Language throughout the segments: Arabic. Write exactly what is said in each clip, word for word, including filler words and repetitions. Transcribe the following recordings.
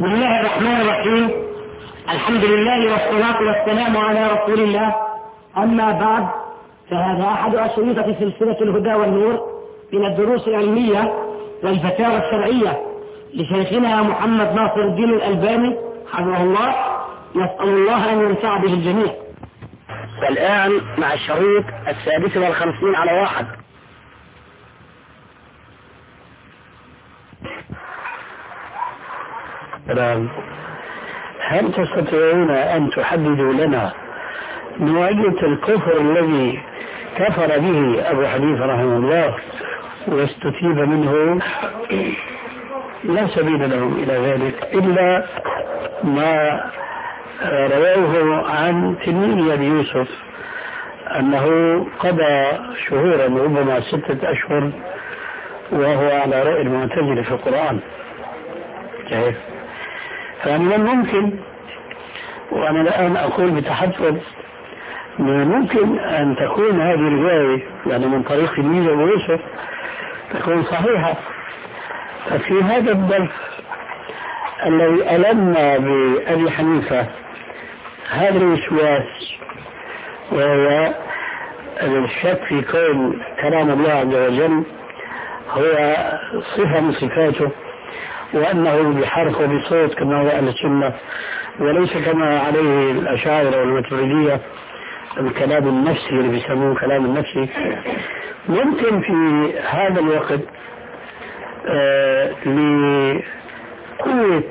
بسم الله الرحمن الرحيم. الحمد لله والصلاة والسلام على رسول الله. أما بعد، فهذا أحد أشرطة سلسلة الهدى والنور من الدروس العلمية والفتاوى الشرعية لشيخنا محمد ناصر الدين الألباني حفظه الله. نسأل الله أن ينفع به الجميع. والآن مع الشريط السادس والخمسين على واحد. هل تستطيعون أن تحددوا لنا نوعية الكفر الذي كفر به أبو حنيفة رحمه الله واستتيب منه؟ لا سبيل لهم إلى ذلك إلا ما رواه عن تلميذ أبي يوسف أنه قضى شهورا ربما ستة أشهر وهو على رأي المعتزلة في القرآن. كيف؟ فمن الممكن، وأنا الآن أقول بتحفظ، من الممكن أن تكون هذه الرواية يعني من طريق تلميذ أبو يوسف تكون صحيحة. ففي هذا الظرف الذي ألم بأبي حنيفة هذا الوسواس وهو الشك في كون كلام الله عز وجل هو صفة من صفاته، وأنه بحرف وبصوت كما هو أهل السنة، وليس كما عليه الأشاعرة والماتريدية الكلام النفسي اللي بيسموه كلام النفسي. ممكن في هذا الوقت آه لقوة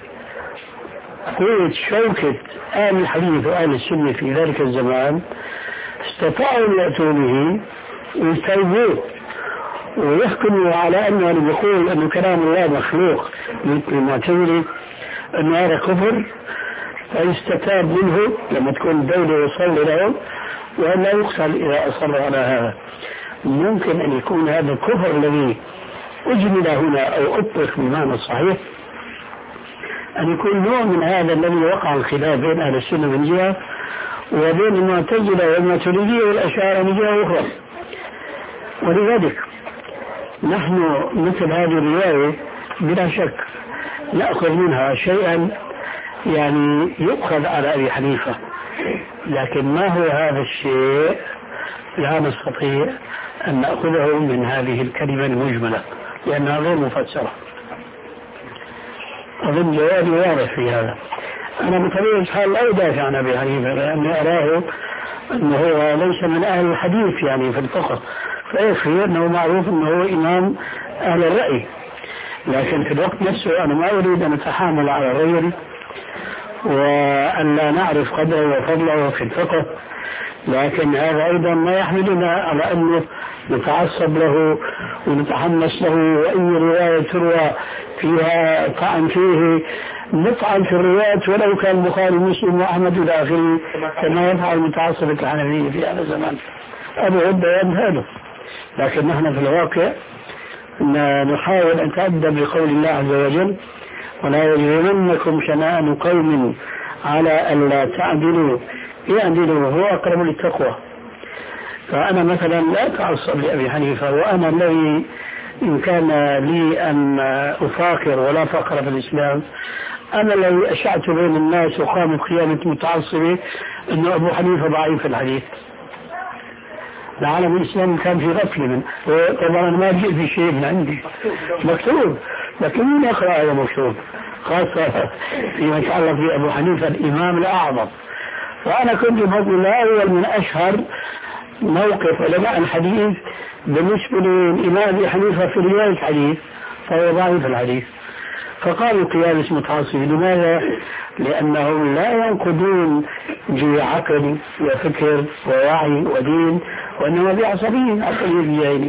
قوة شوكة أهل الحديث وأهل السنة في ذلك الزمان استطاعوا أن يأتوا به ويستوعبوه ويحكموا على أنه اللي بيقول أنه كلام الله مخلوق مثل المعتزلة أنه هذا كفر، فيستتاب منه لما تكون الدولة وصل لهم، وأن لا يقتل إذا أصر على هذا. ممكن أن يكون هذا الكفر الذي أجمل هنا أو أطلق بالمعنى الصحيح أن يكون نوع من هذا الذي وقع الخلاف بين أهل السنة من جهة وبين المعتزلة والماتريدية والأشاعرة من جهة أخرى. ولذلك نحن مثل هذه الرواية بلا شك نأخذ منها شيئا يعني يؤخذ على أبي حنيفة، لكن ما هو هذا الشيء لا نستطيع أن نأخذه من هذه الكلمة المجملة لأنها غير مفسرة. أظن جوابي واضح في هذا. أنا بطبيعة الحال لا أدافع عن أبي حنيفة لأني أراه أنه هو ليس من أهل الحديث يعني في الفقه، فيكفي أنه معروف أنه هو إمام أهل الرأي، لكن في الوقت نفسه أنا ما أريد أن أتحامل على الرجل وأن لا نعرف قدره وفضله في الفقه، لكن هذا أيضا ما يحملنا على أنه نتعصب له ونتحمس له، وأي رواية تروى فيها طعن فيه نطعن في الروايات ولو كان البخاري ومسلم وأحمد إلى آخره كما يفعل متعصب الحنفية في هذا الزمان أبو عدة يمهله. لكن نحن في الواقع نحاول أن نتأدب بقول الله عز وجل: ولا يجرمنكم شنآن قوم على ألا تعدلوا اعدلوا هو أقرب للتقوى. فأنا مثلا لا أتعصب لأبي حنيفة، وأنا الذي إن كان لي أن أفاخر ولا فخر في الإسلام أنا الذي أشعت بين الناس وقامت قيامة متعصبة أن أبو حنيفة ضعيف في الحديث. العالم الإسلامي كان في غفلة من، طبعا ما جئت في شيء من عندي مكتوب، لكن من يقرأ هذا مكتوب خاصة فيما يتعلق بأبو حنيفة الإمام الأعظم. وأنا كنت بفضل الله أول من أشهر موقف علماء الحديث بالنسبة للإمام أبي حنيفة في رواية الحديث، فهو ضعيف الحديث. فقالوا قياس متعصب. لماذا؟ لأنهم لا ينقدون بعقل وفكر ووعي ودين، وإنما بعصبيين عقليين جاهلين.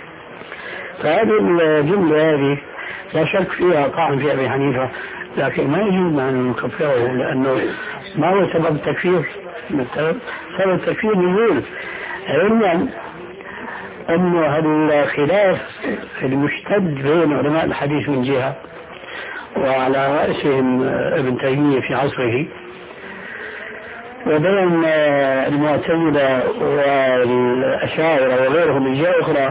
فهذه الجملة هذه لا شك فيها طعن في أبي حنيفة، لكن ما يجوز أن نكفره لأنه ما هو سبب التكفير. سبب التكفير نزول علما أنه الخلاف المشتد بين علماء الحديث من جهة، وعلى رأسهم ابن تيمية في عصره، وبين المعتزلة والأشاعرة وغيرهم من جهة أخرى،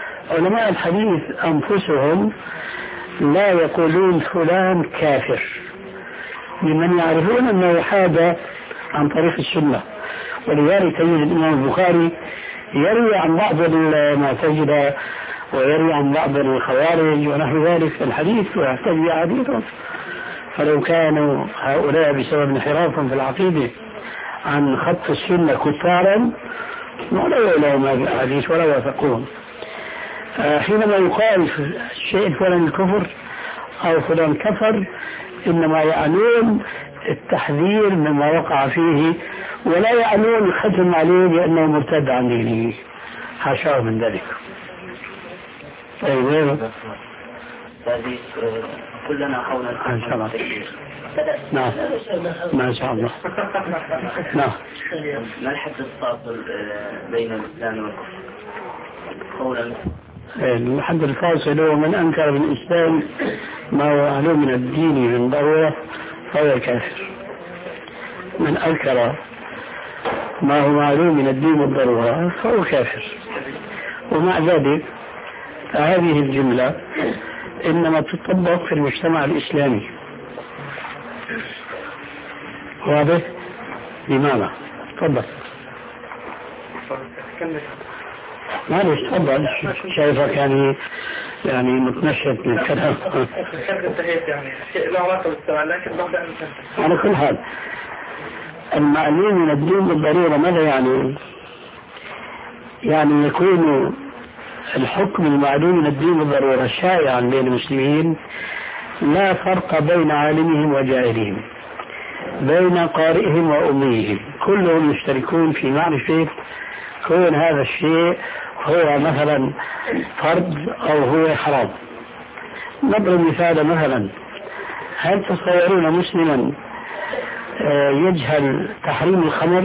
علماء الحديث أنفسهم لا يقولون فلان كافر ممن يعرفون أنه حاد عن طريق السنة. ولذلك تجد الإمام البخاري يروي عن بعض المعتزلة ويروي عن بعض الخوارج ونحو ذلك الحديث ويحتوي حديثا. فلو كانوا هؤلاء بسبب انحرافهم في العقيدة عن خط السنة كفارا ما رووا لهم هذه الأحاديث ولا وافقوهم. حينما يقال شيء فلان الكفر أو فلان كفر إنما يعنون التحذير مما وقع فيه ولا يعنون الختم عليه بأنه مرتد عن دينه، حاشاه من ذلك. طيب غيره هذه كلنا قولا إن شاء الله. نعم ما شاء الله. نعم. ما الحد الفاصل بين الإسلام والكفر؟ قولا الحد الفاصل هو من أنكر بالإسلام ما هو معلوم من الدين من ضرورة فهو كافر. من أنكر ما هو معلوم من الدين بالضرورة فهو كافر. ومع ذلك هذه الجملة إنما تطبق في المجتمع الإسلامي. واضح؟ لماذا؟ تفضل. معلش تفضل. شايفك يعني يعني متنشط من الكلام. يعني شيء له علاقة بالسؤال لكن بعد على كل حال المعلوم من الدين بالضرورة ماذا يعني؟ يعني يكون الحكم المعلوم من الدين بالضرورة شائعا بين المسلمين، لا فرق بين عالمهم وجاهلهم، بين قارئهم وأميهم، كلهم يشتركون في معرفة كون هذا الشيء هو مثلا فرض أو هو حرام. نضرب مثال مثلا، هل تصورون مسلما يجهل تحريم الخمر؟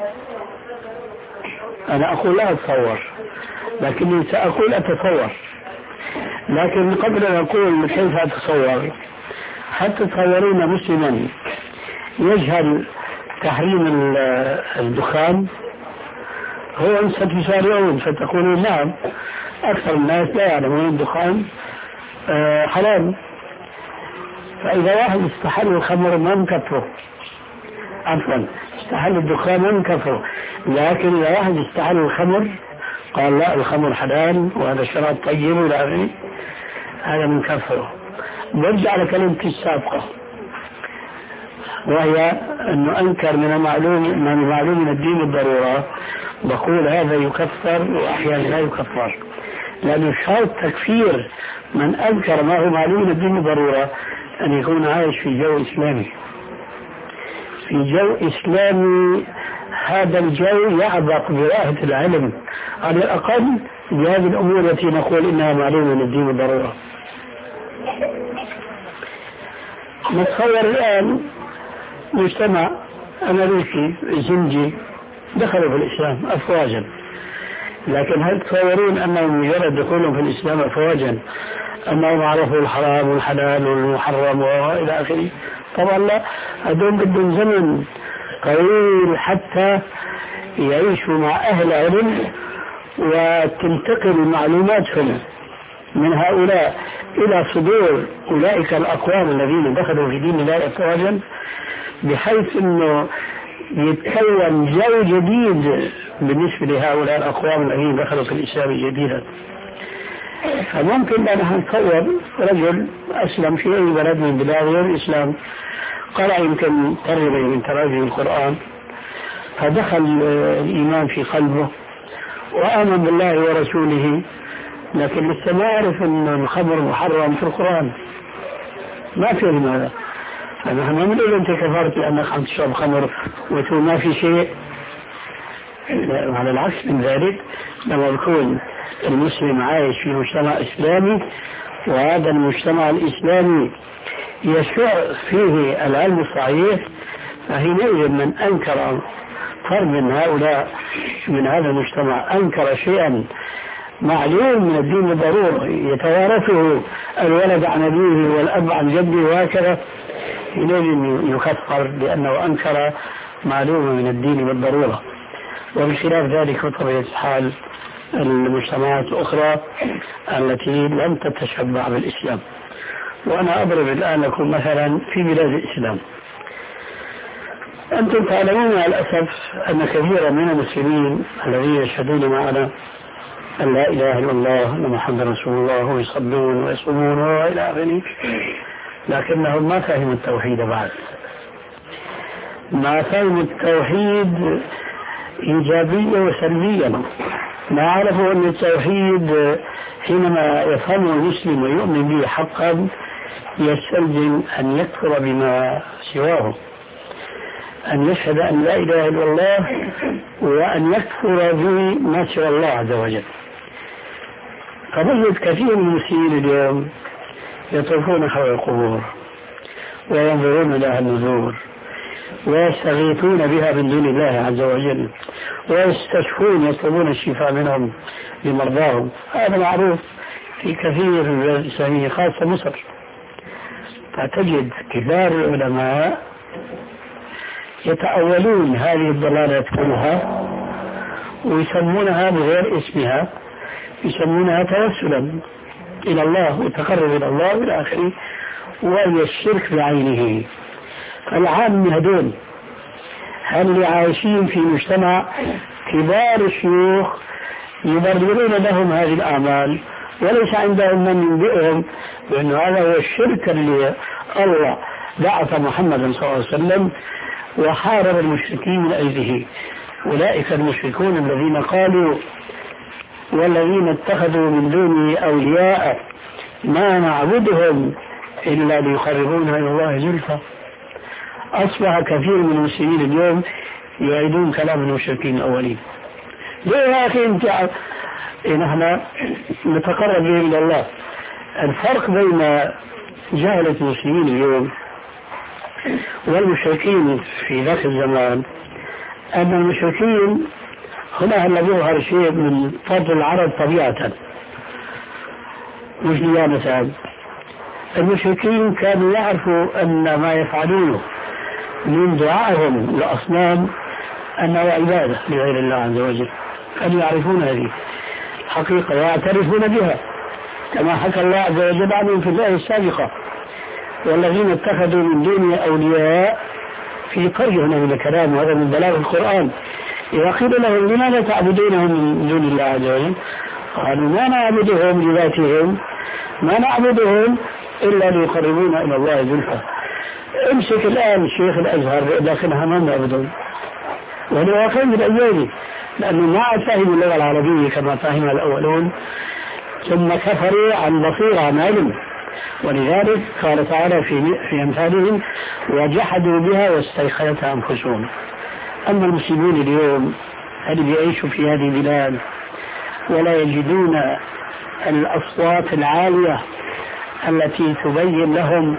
أنا أقول لا أتصور، لكني سأقول أتصور، لكن قبل أن أقول كيف أتصور، هل تتصورون مسلما يجهل تحريم الدخان؟ هو أن ستسارعون فتقولون نعم أكثر الناس لا يعلمون الدخان حلال، فإذا واحد استحل الخمر ما نكفره، عفوا استحل الدخان ما نكفره، لكن إذا واحد استحل الخمر قال لا الخمر حلال وهذا شراب طيب ولا غيره، هذا من كفره. برجع على كلمتي السابقة وهي أنه أنكر من المعلوم من المعلوم من الدين بالضرورة، بقول هذا يكفر وأحيانا لا يكفر، لأنه شرط تكفير من أنكر ما هو معلوم من الدين بالضرورة أن يكون عايش في جو إسلامي، في جو إسلامي. هذا الجو يعبق برائحة العلم على الأقل بهذه الأمور التي نقول إنها معلومة من الدين بالضرورة. نتصور الآن مجتمع أمريكي زنجي دخلوا في الإسلام أفواجا، لكن هل تصورون أنهم مجرد دخولهم في الإسلام أفواجا أنهم عرفوا الحرام والحلال والمحرم وإلى آخره؟ طبعا لا، هذول بدهم زمن طويل حتى يعيشوا مع أهل علم وتنتقل معلوماتهم من هؤلاء إلى صدور أولئك الأقوام الذين دخلوا في دين الله أفواجا، بحيث أنه يتكون جو جديد بالنسبة لهؤلاء الأقوام الذين دخلوا في الإسلام جديدا. فممكن أن نتصور رجل أسلم في أي بلد من بلاد غير الإسلام، قرأ يمكن ترجمة من تراجم القرآن فدخل الإيمان في قلبه وآمن بالله ورسوله، لكن لسه ما يعرف أن الخمر محرم في القرآن، ما فهم هذا. فنحن ما نقول أنت كفرت لأنك عم تشرب خمر وتقول ما في شيء، على العكس من ذلك. لما يكون المسلم عايش في مجتمع إسلامي وهذا المجتمع الإسلامي يشع فيه العلم الصحيح، فحينئذ من أنكر فرد من هؤلاء من هذا المجتمع أنكر شيئا معلوم من الدين بالضرورة يتوارثه الولد عن أبيه والأب عن جده وهكذا، حينئذ يكفر لأنه أنكر معلومة من الدين بالضرورة. وبخلاف ذلك بطبيعة الحال المجتمعات الأخرى التي لم تتشبع بالإسلام. وأنا أضرب الآن لكم مثلا في بلاد الإسلام أنتم تعلمون مع الأسف أن كثيرا من المسلمين الذين يشهدون معنا أن لا إله إلا الله أن محمد رسول الله ويصلون ويصومون وإلى آخره، لكنهم ما فهموا التوحيد بعد. ما فهموا التوحيد إيجابيا وسلبيا، ما عرفوا أن التوحيد حينما يفهمه المسلم ويؤمن به حقا يستلزم أن يكفر بما سواه، أن يشهد أن لا إله إلا الله وأن يكفر بما سوى الله عز وجل. فنجد كثير من المسلمين اليوم يطوفون حول القبور وينظرون لها النذور ويستغيثون بها من دون الله عز وجل ويستشفون يطلبون الشفاء منهم لمرضاهم. هذا معروف في كثير من البلاد الإسلامية خاصة مصر. فتجد كبار العلماء يتأولون هذه الضلالات كلها ويسمونها بغير اسمها، يسمونها توسلا إلى الله وتقرب إلى الله إلى آخره، وهي الشرك بعينه. فالعام هدول اللي عايشين في مجتمع كبار الشيوخ يبررون لهم هذه الأعمال وليس عندهم من ينبئهم بأن هذا هو الشرك اللي الله بعث محمدا صلى الله عليه وسلم وحارب المشركين من أجله. أولئك المشركون الذين قالوا والذين اتخذوا من دونه أولياء ما نعبدهم إلا ليقربونا إلى الله زلفى. أصبح كثير من المسلمين اليوم يعيدون كلام المشركين الأولين. ليه يا أخي أنت نحن نتقرب به إلى الله؟ الفرق بين جهلة المسلمين اليوم والمشركين في ذاك الزمان أن المشركين هنا هل يظهر شيء من فضل العرب طبيعة مش نيابة. المشركين كانوا يعرفوا أن ما يفعلونه من دعائهم لأصنام أنه عبادة لغير الله عز وجل، كانوا يعرفون هذه حقيقة ويعترفون بها كما حكى الله عز وجل عنهم في الآية السابقة: والذين اتخذوا من دونه أولياء. في قرية هنا من الكلام وهذا من بلاغ القرآن. إذا قيل لهم لماذا تعبدونهم من دون الله عز وجل؟ قالوا ما نعبدهم لذاتهم، ما نعبدهم إلا ليقربونا إلى الله زلفى. امسك الآن شيخ الأزهر داخلها ما نعبدهم وهو واقع بالأجيال، لأنه ما عاد فهم اللغة العربية كما فهمها الأولون ثم كفروا عن بصيرة عن علم. ولذلك قال تعالى في في أمثالهم: وجحدوا بها واستيقنتها أنفسهم. أما المسلمون اليوم اللي بيعيشوا في هذه البلاد ولا يجدون الأصوات العالية التي تبين لهم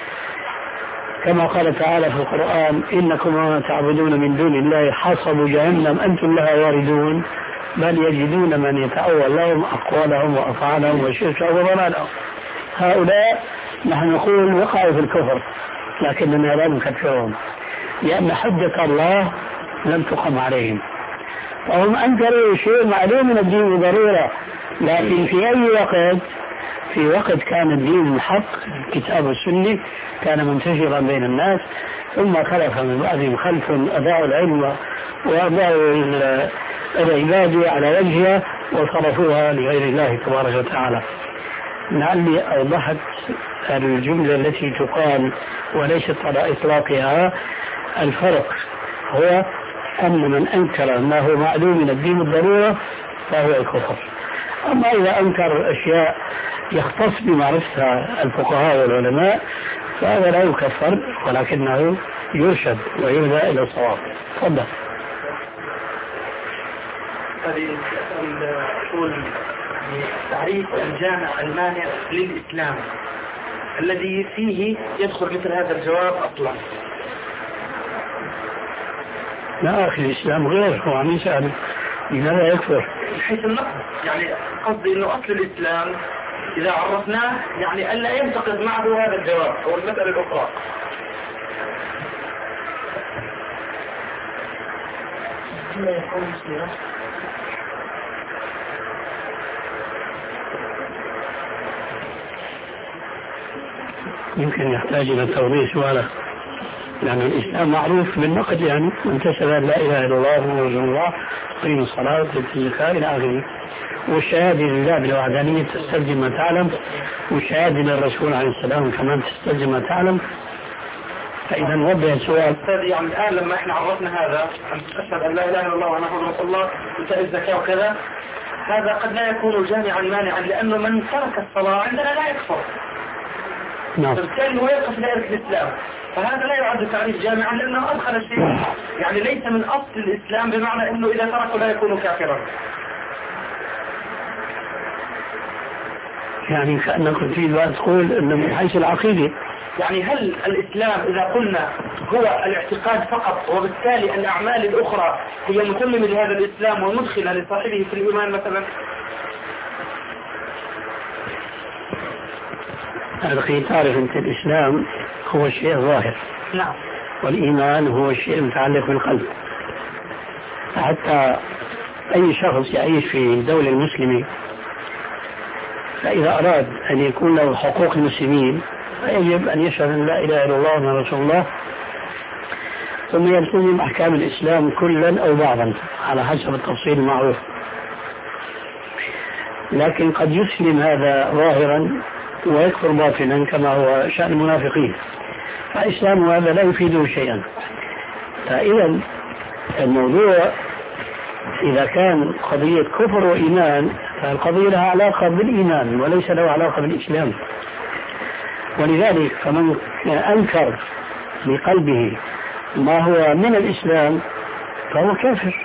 كما قال تعالى في القرآن: إنكم وما تعبدون من دون الله حصب جهنم أنتم لها واردون، بل يجدون من يتأول لهم أقوالهم وأفعالهم وشركهم وضلالهم. هؤلاء نحن نقول وقعوا في الكفر لكننا لا نكفرهم لأن حجة الله لم تقم عليهم، وهم أنكروا شيء معلوم من الدين بضرورة، لكن في أي وقت في وقت كان الدين الحق الكتاب والسنة كان منتشرا بين الناس، ثم خلف من بعدهم خلف أضاعوا العلم وأضاعوا العبادة على وجهها وصرفوها لغير الله تبارك وتعالى. لعلي أوضحت الجملة التي تقال وليست على إطلاقها. الفرق هو أن من أنكر ما هو معلوم من الدين الضرورة فهو الكفر. أما إذا أنكر أشياء يختص بمعرفتها الفقهاء والعلماء فهذا لا يكفر ولكنه يرشد ويهدى إلى الصواب. تفضل. تعريف الجامع المانع للإسلام الذي فيه يدخل مثل هذا الجواب أصلا. لا أخي الإسلام غير، هو عم يسأل لماذا يكفر من حيث النقص، يعني قصدي أنه أصل الإسلام إذا عرفناه يعني ألا ينتقد معه هذا الجواب أو المسألة الأخرى. يمكن يحتاج إلى توضيح سؤاله. لأن الإسلام معروف بالنقد، يعني من تشهد لا إله إلا الله محمد رسول الله تقيم الصلاة وتؤتي الزكاة إلى آخره. والشهادة لله بالوحدانية تستلزم ما تعلم، والشهادة للرسول عليه السلام كمان تستلزم ما تعلم. فإذا نوضح السؤال. يعني الآن لما إحنا عرفنا هذا أن أشهد أن لا إله إلا الله وأن محمد رسول الله وتؤتي الزكاة وكذا، هذا قد لا يكون جامعا مانعا، لأنه من ترك الصلاة عندنا لا يكفر. نعم. فبالتالي هو يقف في دائرة الإسلام، فهذا لا يعد تعريف جامعا لأنه أدخل شيء يعني ليس من أصل الإسلام، بمعنى أنه إذا تركه لا يكون كافرا. يعني كأنك تريد أن تقول أنه من حيث العقيدة، يعني هل الإسلام إذا قلنا هو الاعتقاد فقط، وبالتالي الأعمال الأخرى هي متممة لهذا الإسلام ومدخلة لصاحبه في الإيمان مثلا؟ أخي تعرف أنت الإسلام هو الشيء الظاهر. نعم. والإيمان هو الشيء المتعلق بالقلب. حتى أي شخص يعيش في دولة مسلمة فإذا أراد أن يكون له حقوق المسلمين فيجب أن يشهد أن لا إله إلا الله وأن رسول الله، ثم يلتزم أحكام الإسلام كلا أو بعضا على حسب التفصيل المعروف. لكن قد يسلم هذا ظاهرا ويكفر باطنا كما هو شأن المنافقين، فإسلام هذا لا يفيده شيئا. فإذا الموضوع إذا كان قضية كفر وإيمان فالقضية لها علاقة بالإيمان وليس له علاقة بالإسلام. ولذلك فمن أنكر بقلبه ما هو من الإسلام فهو كافر،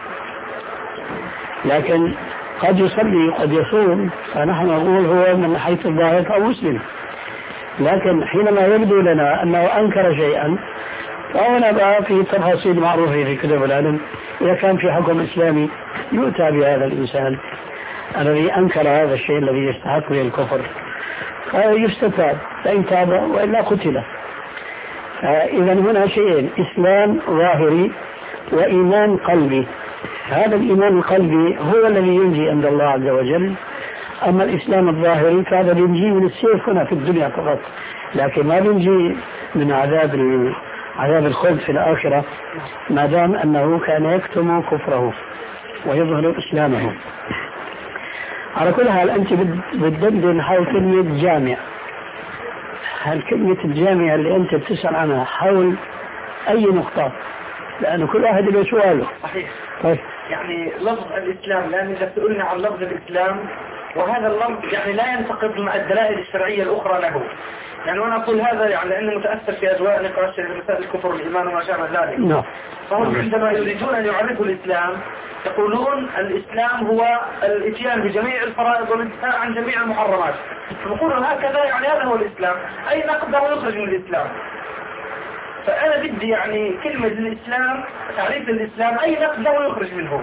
لكن قد يصلي قد يصوم، فنحن نقول هو من حيث الظاهر أو مسلم. لكن حينما يبدو لنا أنه أنكر شيئا فهنا بقى في تفاصيل معروفة في كتب العلم. إذا كان في حكم إسلامي يؤتى بهذا الإنسان الذي أنكر هذا الشيء الذي يستحق به الكفر فيستتاب، فإن تاب وإلا قتل. إذا هنا شيئين: إسلام ظاهري وإيمان قلبي. هذا الإيمان القلبي هو الذي ينجي عند الله عز وجل، أما الإسلام الظاهري فهذا ينجي من السيف هنا في الدنيا فقط، لكن ما ينجي من عذاب عذاب الخلد في الآخرة ما دام أنه كان يكتم كفره ويظهر إسلامه. على كل حال أنت بتدندن حول كلمة جامع. هل كلمة الجامع اللي أنت بتسأل عنها حول أي نقطة؟ لأنه كل واحد له سؤاله. صحيح. طيب. يعني لفظ الإسلام، لأن إذا سئلنا عن لفظ الإسلام وهذا اللفظ يعني لا ينتقد مع الدلائل الشرعية الأخرى له. يعني وأنا أقول هذا يعني لأنه متأثر في أجواء نقاش مسائل الكفر والإيمان وما شابه ذلك. نعم. فهم عندما يريدون أن يعرفوا الإسلام يقولون الإسلام هو الإتيان بجميع الفرائض والانتهاء عن جميع المحرمات. يقولون هكذا يعني هذا هو الإسلام، أي نقد له يخرج من الإسلام. فأنا بدي يعني كلمة الإسلام، تعريف الإسلام أي نقد له يخرج منه.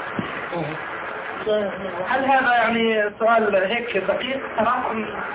هل هذا يعني سؤال هيك دقيق صراحة؟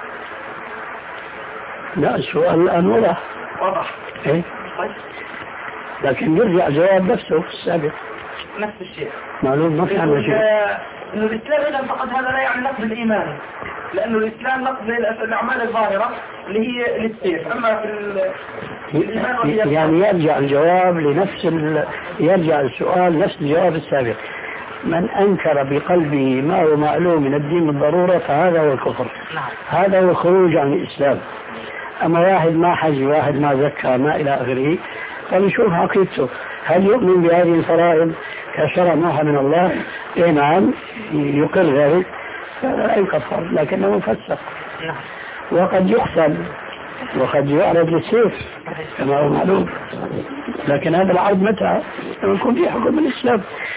لا، السؤال الآن واضح. واضح. إيه؟ طيب. لكن يرجع جواب نفسه في السابق. نفس الشيء. معلوم ما في عنه شيء. إنه الإسلام إذا فقط هذا لا يعني نقد الإيمان، لأنه الإسلام نقد الأعمال الظاهرة اللي هي للسيف، أما في الإيمان يعني يرجع الجواب لنفس ال... يرجع السؤال نفس الجواب السابق. من أنكر بقلبه ما هو معلوم من الدين بالضرورة فهذا هو الكفر. نعم. هذا هو الخروج عن الإسلام. أما واحد ما حج، واحد ما زكى، ما إلى آخره، فنشوف عقيدته هل يؤمن بهذه الفرائض كشرع موحى من الله؟ إيه نعم يقر ذلك فلا يكفر، لكنه مفسق. نعم. وقد يقتل وقد يعرض للسيف كما هو معلوم، لكن هذا العرض متى؟ لما يكون في حكم الإسلام.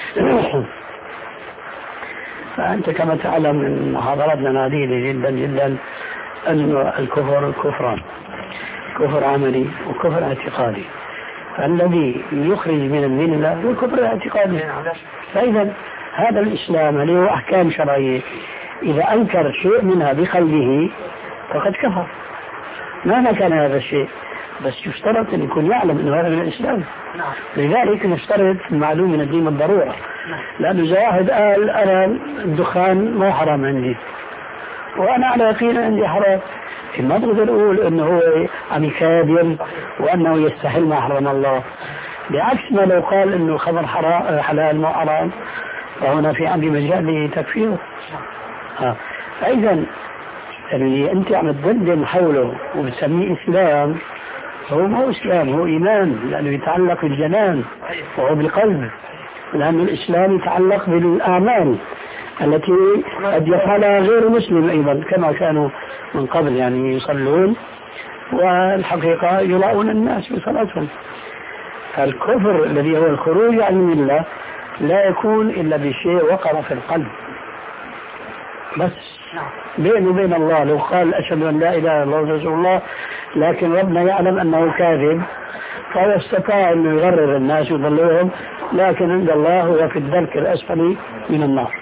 فأنت كما تعلم من محاضراتنا عديدة جدا جدا أن الكفر كفران: كفر عملي وكفر اعتقادي. فالذي يخرج من الملة هو الكفر الاعتقادي. فإذا هذا الإسلام له أحكام شرعية، إذا أنكر شيء منها بقلبه فقد كفر مهما كان هذا الشيء، بس يشترط أن يكون يعلم أنه هذا من الإسلام. نعم. لذلك نشترط المعلوم من الدين بالضرورة. نعم. لأنه إذا واحد قال أنا الدخان ما حرام عندي وأنا على يقين عندي حرام، ما بقدر أقول أنه هو عم يكاذب وأنه يستحل ما حرم الله. بعكس ما لو قال أنه خمر حلال مو حرام فهنا في عندي مجال لتكفيره. آه. فإذا اللي أنت عم تدندن حوله وبتسميه إسلام هو ما هو إسلام، هو إيمان، لأنه يتعلق بالجنان وهو بالقلب، لأن الإسلام يتعلق بالأعمال التي قد يفعلها غير مسلم أيضا كما كانوا من قبل، يعني يصلون والحقيقة يراؤون الناس بصلاتهم. الكفر الذي هو الخروج عن الملة لا يكون إلا بشيء وقر في القلب بس بينه وبين الله. لو قال أشهد أن لا إله إلا الله رسول الله لكن ربنا يعلم أنه كاذب فهو استطاع أن يغرر الناس ويضلهم، لكن عند الله هو في الدرك الأسفل من النار.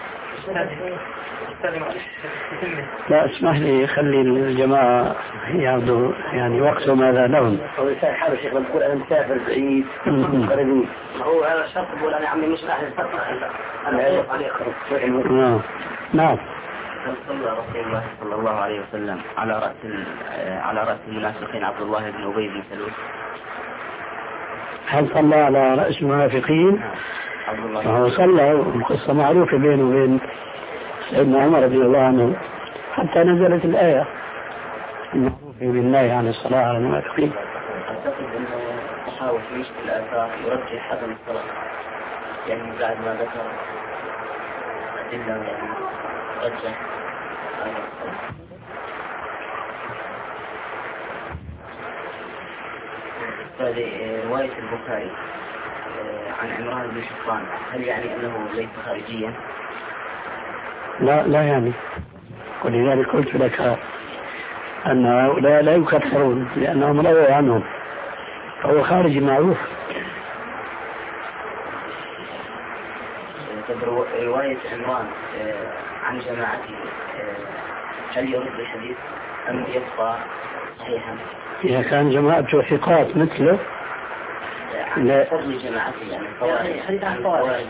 لا اسمح لي خلي الجماعة يعبدوا يعني وقتهم هذا لهم. هو الإنسان حاله شيخ لما تقول أنا مسافر بعيد قريبين هو هذا الشرط يقول أنا عمي مش أحد الفترة أنا أعرف عليه خرج. نعم نعم. هل صلى رسول الله صلى الله عليه وسلم على رأس على رأس المنافقين عبد الله بن أبي بن سلول؟ هل صلى على رأس المنافقين؟ عبد الله. هو صلى، القصة معروفة بينه وبين سيدنا عمر رضي الله عنه حتى نزلت الآية المعروفة بالنهي عن الصلاة على المنافقين. أعتقد أنه تحاول في مشكل الآثار يرجح عدم الصلاة، يعني بعد ما ذكر أدلة يعني رجح عدم الصلاة. هذه رواية البخاري عن عمران بن شطان، هل يعني أنه ليس خارجيا؟ لا لا يعني، ولذلك قلت لك أن هؤلاء لا يكفرون لأنهم رووا عنهم، فهو خارجي معروف. رواية عمران عن جماعته هل يرد الحديث أم يبقى صحيحا؟ إذا كان جماعته ثقات مثله لا فضل جماعته يعني حديث عن الفوائد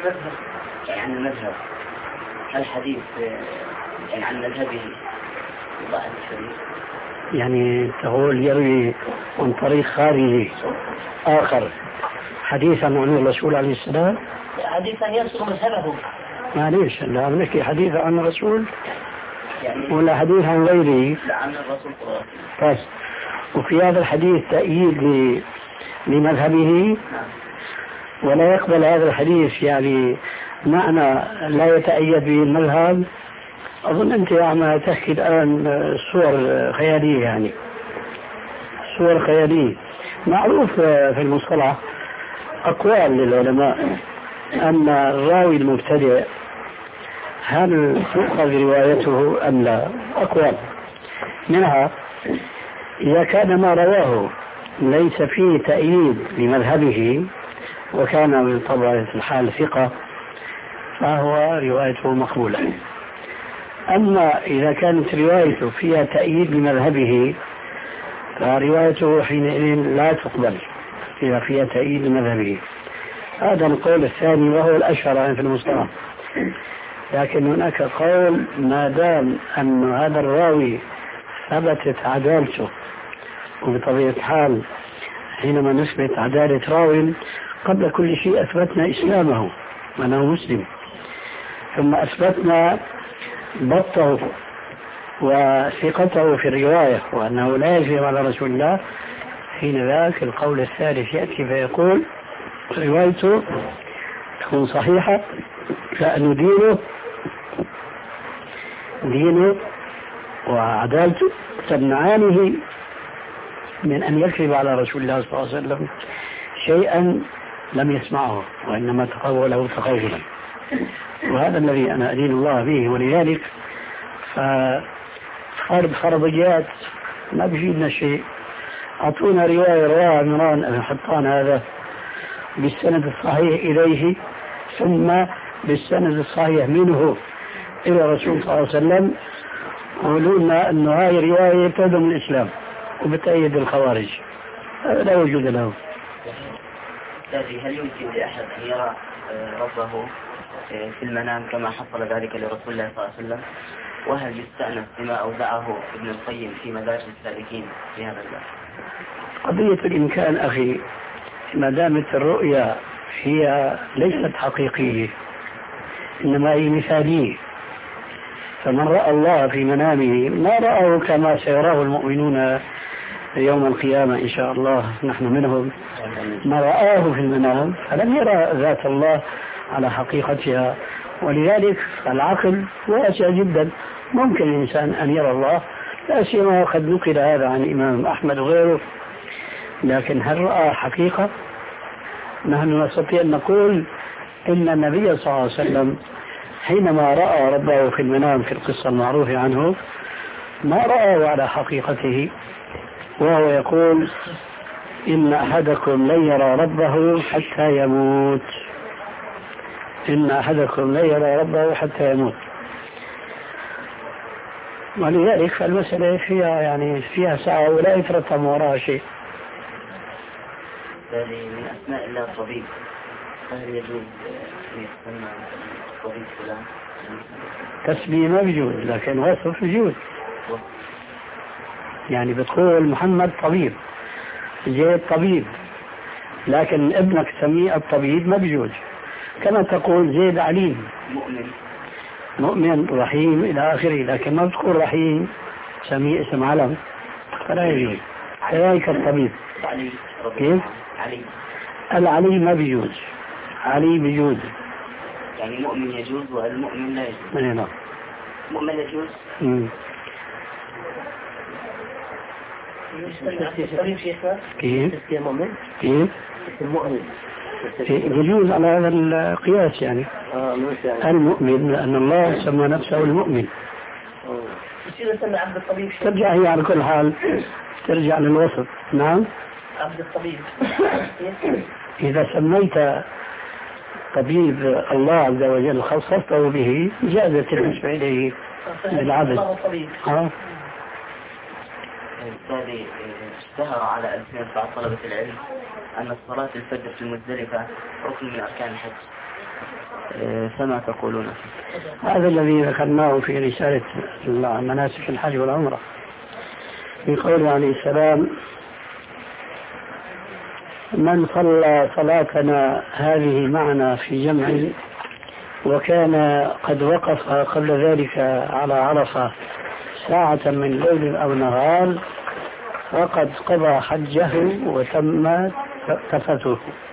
عن المذهب، هل حديث يعني عن مذهبه يضاعف الحديث؟ يعني تقول يروي عن طريق خارجي آخر حديثا عن الرسول عليه السلام، حديثا يصل مذهبه. معليش لا نحكي حديث عن الرسول يعني ولا حديث عن غيره؟ لا عن الرسول بس. وفي هذا الحديث تأييد لمذهبه ولا يقبل هذا الحديث يعني معنى لا يتأيد به المذهب. أظن أنت عم تحكي الآن صور خيالية، يعني صور خيالية. معروف في المصطلح أقوال للعلماء أن الراوي المبتدئ هل تؤخذ روايته أم لا؟ أقوال منها إذا كان ما رواه ليس فيه تأييد لمذهبه وكان بطبيعة الحال ثقة فهو روايته مقبولة. أما إذا كانت روايته فيها تأييد لمذهبه فروايته حينئذ لا تقبل إذا فيها تأييد لمذهبه. هذا القول الثاني وهو الأشهر في المصطلح. لكن هناك قول ما دام أن هذا الراوي ثبتت عدالته، وبطبيعة الحال حينما نثبت عدالة راوي قبل كل شيء أثبتنا إسلامه وأنه مسلم، ثم أثبتنا ضبطه وثقته في الرواية وأنه لا يكذب على رسول الله، حين ذاك القول الثالث يأتي فيقول روايته تكون صحيحة لأنه دينه دينه وعدالته تمنعانه من أن يكذب على رسول الله صلى الله عليه وسلم شيئا لم يسمعه وإنما تقوله تقولا. وهذا الذي أنا أدين الله به. ولذلك ففرض فرضيات ما بيفيدنا شيء. أعطونا رواية رواية عمران بن حطان هذا بالسند الصحيح إليه ثم بالسند الصحيح منه إلى رسول صلى الله عليه وسلم، قولوا لنا أن هذه رواية تهدم الإسلام وبتأيد الخوارج. هذا لا وجود له. هل يمكن لأحد أن يرى ربه في المنام كما حصل ذلك لرسول الله صلى الله عليه وسلم؟ وهل يستأنف بما أودعه ابن القيم في مدارج السالكين في هذا الباب؟ قضية الإمكان أخي ما دامت الرؤيا هي ليست حقيقية إنما هي مثالية، فمن رأى الله في منامه ما رأه كما سيراه المؤمنون يوم القيامة إن شاء الله، نحن منهم، ما رآه في المنام فلم يرى ذات الله على حقيقتها. ولذلك العقل واسع جدا، ممكن الإنسان أن يرى الله، لا سيما وقد نقل هذا عن الإمام أحمد وغيره، لكن هل رأى حقيقة؟ نحن نستطيع أن نقول إن النبي صلى الله عليه وسلم حينما رأى ربه في المنام في القصة المعروفة عنه ما رأى على حقيقته، وهو يقول إن أحدكم لن يرى ربه حتى يموت، إن أحدكم لن يرى ربه حتى يموت. ولذلك فالمسألة فيها يعني فيها سعة ولا يترتب وراها شيء. من أسماء الله الطبيب، هل يجوز أن يسمى الطبيب فلان؟ تسمية ما بيجوز، لكن وصف بيجوز. يعني بتقول محمد طبيب، زيد طبيب، لكن ابنك تسميه الطبيب ما بيجوز. كما تقول زيد عليم، مؤمن مؤمن رحيم إلى آخره، لكن ما بتقول رحيم سميه اسم علم فلا يجوز. كذلك الطبيب. علي كيف؟ علي العلي ما بيجوز، علي بيجوز. يعني مؤمن يجوز والمؤمن لا يجوز. نعم. مؤمن يجوز. امم كيف؟ مؤمن كيف؟ المؤمن يجوز على هذا القياس يعني. اه المؤمن لأن الله سمى نفسه المؤمن. يصير يسمى عبد الطبيب. ترجع هي على كل حال ترجع للوسط. نعم. عبد الطبيب. إذا سميت طبيب الله عز وجل خصصته به جازت النسبة إليه بالعبد. اه بالتالي اشتهر على ألسنة بعض طلبة العلم أن الصلاة الفجر في المزدلفة ركن من أركان الحج، فما تقولون فيه؟ هذا الذي ذكرناه في رسالة مناسك الحج والعمرة في قوله عليه السلام: من صلى صلاتنا هذه معنا في جمع وكان قد وقف قبل ذلك على عرفة ساعة من ليل أو نهار فقد قضى حجه وتم تفته.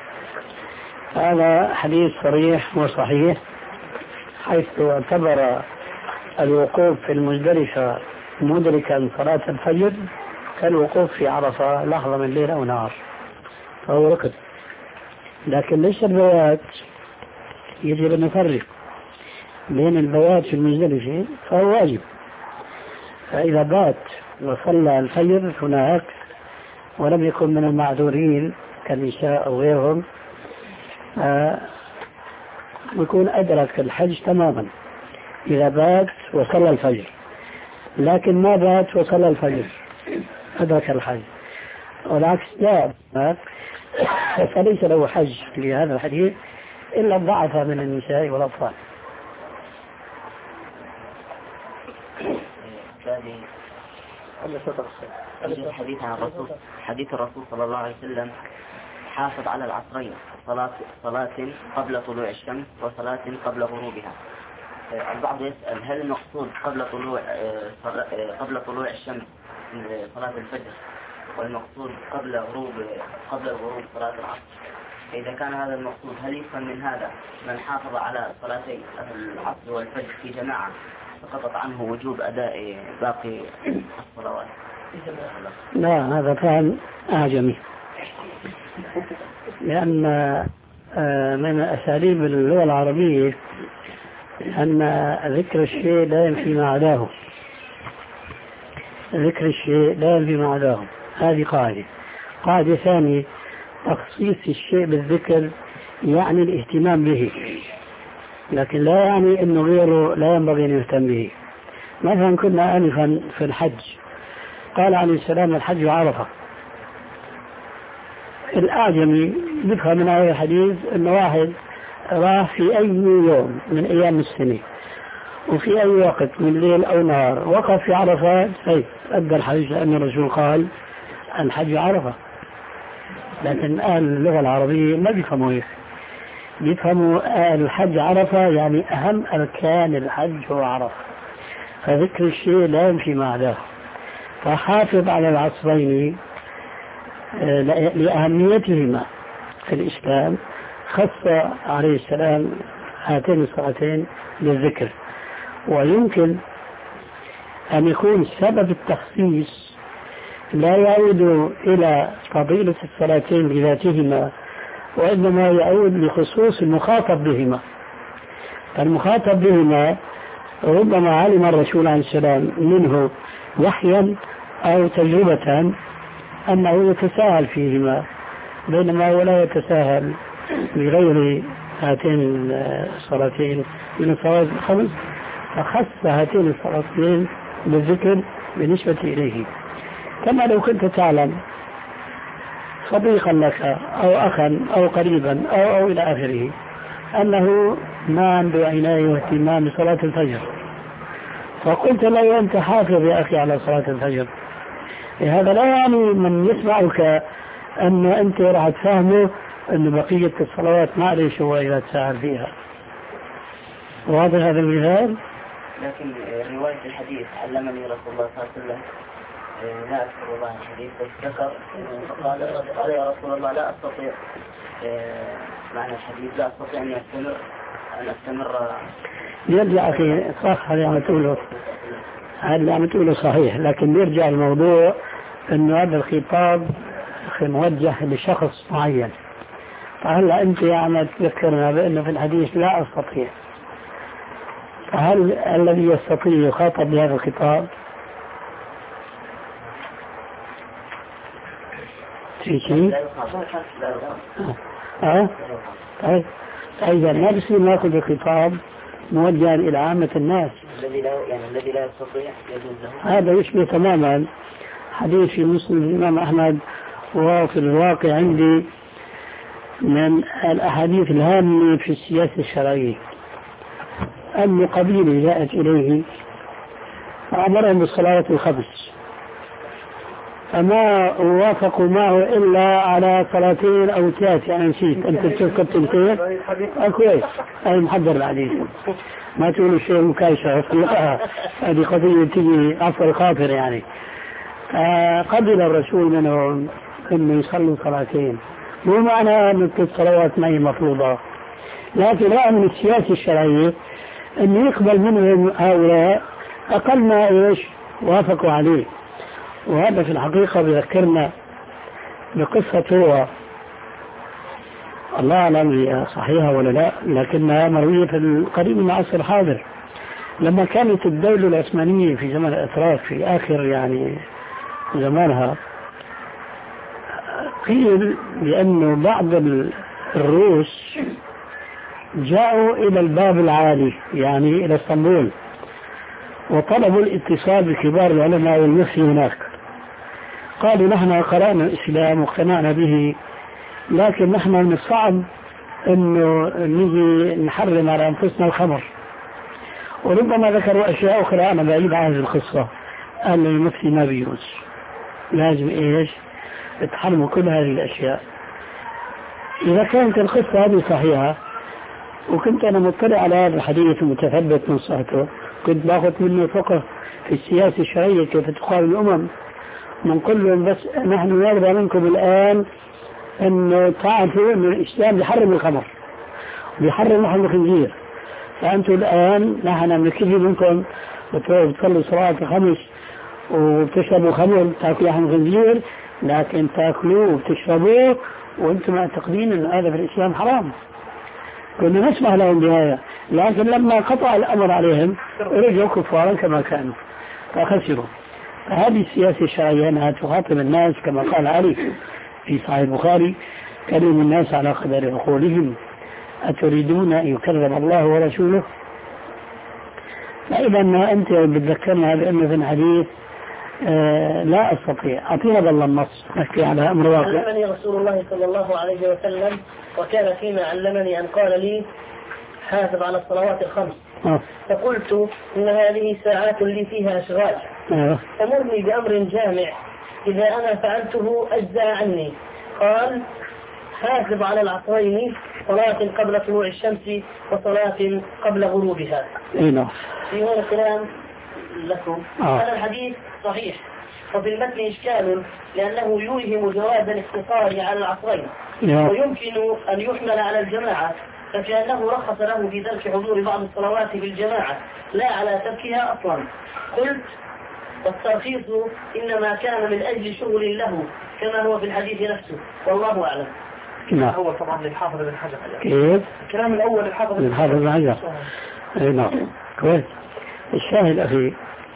هذا حديث صريح وصحيح، حيث اعتبر الوقوف في المزدلفة مدركا صلاة الفجر كالوقوف في عرفة لحظة من ليل أو نهار، فهو ركن. لكن ليس البيات، يجب أن نفرق بين البيات في المزدلفة فهو واجب، فإذا بات وصلى الفجر هناك ولم يكن من المعذورين كالنساء أو غيرهم يكون أدرك الحج تماما إذا بات وصلى الفجر، لكن ما بات وصلى الفجر أدرك الحج، والعكس لا فليس له حج لهذا الحديث إلا الضعف من النساء والأطفال. حديث عن الرسول حديث الرسول صلى الله عليه وسلم: حافظ على العصرين، صلاة صلاة قبل طلوع الشمس وصلاة قبل غروبها. البعض يسأل: هل المقصود قبل طلوع قبل طلوع الشمس صلاة الفجر، والمقصود قبل غروب قبل الغروب صلاة العصر؟ إذا كان هذا المقصود هل يفهم من هذا من حافظ على صلاتي العصر والفجر في جماعة سقطت عنه وجوب أداء باقي الصلوات؟ لا، هذا فهم أعجمي، لأن من أساليب اللغة العربية أن ذكر الشيء لا ينفي ما عداه، ذكر الشيء لا ينفي ما عداه. هذه قاعدة. قاعدة ثانية: تخصيص الشيء بالذكر يعني الاهتمام به، لكن لا يعني أنه غيره لا ينبغي أن يهتم به. مثلا كنا آنفا في الحج، قال عليه السلام: الحج عرفة. الأعجمي بفهم من هذا الحديث أن واحد راح في أي يوم من أيام السنة وفي أي وقت من ليل أو نهار وقف في عرفة طيب أدى الحج، لأن الرسول قال الحج عرفة. لكن أهل اللغة العربية ما بيفهموا هيك، بيفهموا الحج عرفة يعني أهم أركان الحج هو عرفة، فذكر الشيء لا يمشي مع ذلك. فحافظ على العصرين لأهميتهما في الإسلام، خص عليه السلام هاتين الصلاتين للذكر. ويمكن أن يكون سبب التخصيص لا يعود إلى فضيلة الصلاتين بذاتهما، وإنما يعود لخصوص المخاطب بهما. المخاطب بهما ربما علم الرسول عليه السلام منه وحيا أو تجربة أنه يتساهل فيهما، بينما ولا يتساهل بغير هاتين الصلاتين من الصلوات الخمس، فخص هاتين الصلاتين بالذكر بالنسبة إليه. كما لو كنت تعلم صديقا لك أو أخا أو قريبا أو, أو إلى آخره أنه ما عنده عناية واهتمام بصلاة الفجر، فقلت له أنت حافظ يا أخي على صلاة الفجر، هذا لا يعني من يسمعك أن أنت راح تفهمه أن بقية الصلوات ما عليه شو إذا تساهل فيها. واضح هذا المثال؟ لكن رواية الحديث علمني رسول الله صلى الله عليه وسلم لا أذكر والله الحديث، بس ذكر قال قال يا رسول الله لا أستطيع معنى الحديث لا أستطيع أن أستمر أن أستمر. يرجع أخي صح هذا عم تقوله، هذا عم تقوله صحيح، لكن يرجع الموضوع إنه هذا الخطاب موجه لشخص معين. فهلا أنت عم تذكرنا بأنه في الحديث لا أستطيع، فهل الذي يستطيع يخاطب بهذا الخطاب؟ في شيء؟ اه طيب إذا ما بصير ناخذ الخطاب موجها إلى عامة الناس. الذي لا يعني الذي لا يستطيع يجوز له. هذا يشبه تماما حديث في مسلم الإمام أحمد، وفي الواقع عندي من الأحاديث الهامة في السياسة الشرعية. أن قبيلة جاءت إليه فأمرهم بالصلوات الخمس، فما وافقوا معه إلا على صلاتين أو ثلاث، يعني نسيت أنت تذكر تنتين كويس، أي محضر الحديث ما تقول الشيء مكايشة هذه قضية تجي عفو الخاطر يعني. قبل الرسول منهم أنه يصلوا صلاتين، مو معنى أن الصلوات ما هي مفروضة، لكن رأى من السياسة الشرعية أن يقبل منهم هؤلاء أقل ما إيش وافقوا عليه. وهذا في الحقيقة بذكرنا بقصة هو الله أعلم هي صحيحة ولا لا، لكنها مروية في القريب من العصر الحاضر، لما كانت الدولة العثمانية في زمن الأتراك في آخر يعني زمانها، قيل بأنه بعض الروس جاءوا إلى الباب العالي يعني إلى اسطنبول، وطلبوا الاتصال بكبار العلماء والمفتي هناك. قالوا نحن قرأنا الإسلام واقتنعنا به، لكن نحن من الصعب أنه نجي نحرم على أنفسنا الخمر. وربما ذكروا أشياء أخرى أنا بعيد عن هذه القصة، قال المفتي ما بيجوز، لازم إيش تحرموا كل هذه الأشياء. إذا كانت القصة هذه صحيحة وكنت أنا مطلع على هذا الحديث المتثبت من صحته، كنت باخذ منه فقه في السياسة الشرعية كيف تقال الأمم، من كلهم بس نحن نرضى منكم الآن أن تعرفوا أن الإسلام بيحرم الخمر بيحرم لحم الخنزير، فأنتم الآن نحن بنكفي منكم بتصلوا صلاة خمس وبتشربوا خمر تاكلوا لحم خنزير، لكن تاكلوه وبتشربوه وأنتم معتقدين أن هذا في الإسلام حرام. كنا نسمح لهم بهذا، لكن لما قطع الأمر عليهم رجعوا كفارا كما كانوا فخسروا. فهذه السياسة الشرعية أنها تخاطب الناس كما قال علي في صحيح البخاري: كلم الناس على قدر عقولهم أتريدون أن يكذب الله ورسوله؟ فإذا أنت بتذكرنا بأنه في الحديث آه لا أستطيع. أعطينا بالله النص نحكي على أمر واقع. علمني رسول الله صلى الله عليه وسلم، وكان فيما علمني أن قال لي: حافظ على الصلوات الخمس آه. فقلت إن هذه ساعات لي فيها أشغال آه. فمرني بأمر جامع إذا أنا فعلته أجزى عني. قال حافظ على العصرين، صلاة قبل طلوع الشمس وصلاة قبل غروبها. إيه نعم. في هذا الكلام لكم. آه. هذا الحديث صحيح، وفي المتن إشكال لأنه يوهم جواز الاقتصار على العصرين آه. ويمكن أن يحمل على الجماعة، فكأنه رخص له في ترك حضور بعض الصلوات في الجماعة لا على تركها أصلا. قلت والترخيص إنما كان من أجل شغل له كما هو في الحديث نفسه، والله أعلم. نعم. هو طبعا للحافظ بن حجر. كيف؟ الكلام الأول للحافظ بن حجر بن حجر. اي نعم. كويس. الشاهد أخي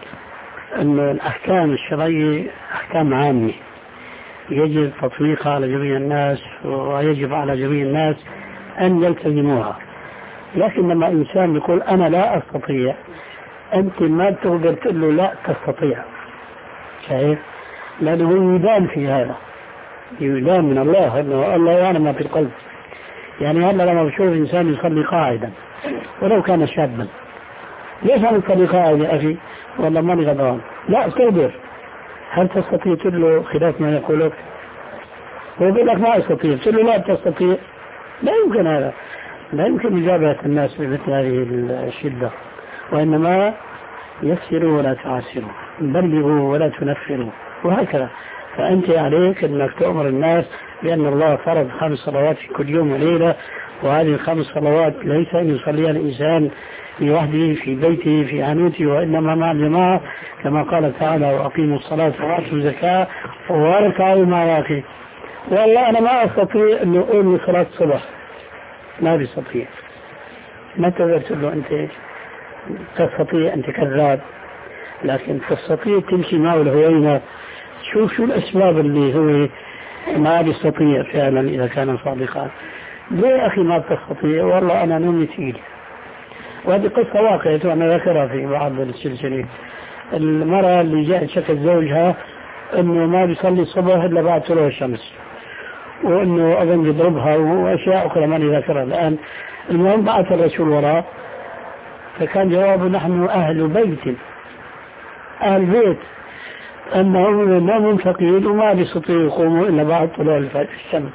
أن الأحكام الشرعية أحكام عامة يجب تطبيقها على جميع الناس، ويجب على جميع الناس أن يلتزموها. لكن لما إنسان يقول أنا لا أستطيع، أنت ما تقدر تقول له لا تستطيع. شايف؟ لأنه يدان في هذا، يدان من الله، أنه الله يعلم ما في القلب. يعني هلا لما بشوف إنسان يصلي قاعدا ولو كان شابا، ليش عم تصلي قاعد يا أخي؟ والله ماني غضبان. لا تقدر. هل تستطيع تقول له خلاف ما يقولك؟ هو يقول لك ما أستطيع، تقول له لا تستطيع، لا يمكن هذا. لا يمكن مجابهة الناس بمثل هذه الشدة، وإنما يسروا ولا تعسروا، بلغوا ولا تنفروا، وهكذا. فأنت عليك أنك تؤمر الناس بأن الله فرض خمس صلوات في كل يوم وليلة، وهذه الخمس صلوات ليس أن يصليها الإنسان لوحده في بيته في عنوته، وإنما مع الجماعة كما قال تعالى وأقيموا الصلاة وآتوا الزكاة واركعوا مع الراكعين. والله أنا ما أستطيع أن أقوم لصلاة الصبح، ما بستطيع. ما تقدر تقول له أنت تستطيع، أنت كذاب. لكن تستطيع تمشي معه الهوينة، شوف شو الأسباب اللي هو ما بيستطيع فعلا إذا كان صادقا. ليه أخي ما بتستطيع؟ والله أنا نومي ثقيل. وهذه قصة واقعية وأنا ذكرها في بعض السلسلة. المرأة اللي جاءت شكت زوجها أنه ما بيصلي الصبح إلا بعد طلوع الشمس، وأنه أظن يضربها وأشياء أخرى ماني ذكرها الآن. المهم بعث الرسول وراء، فكان جوابه نحن أهل بيت، أهل بيت، أنهم نوم ثقيل وما بيستطيعوا يقوموا إلا بعد طلوع الشمس.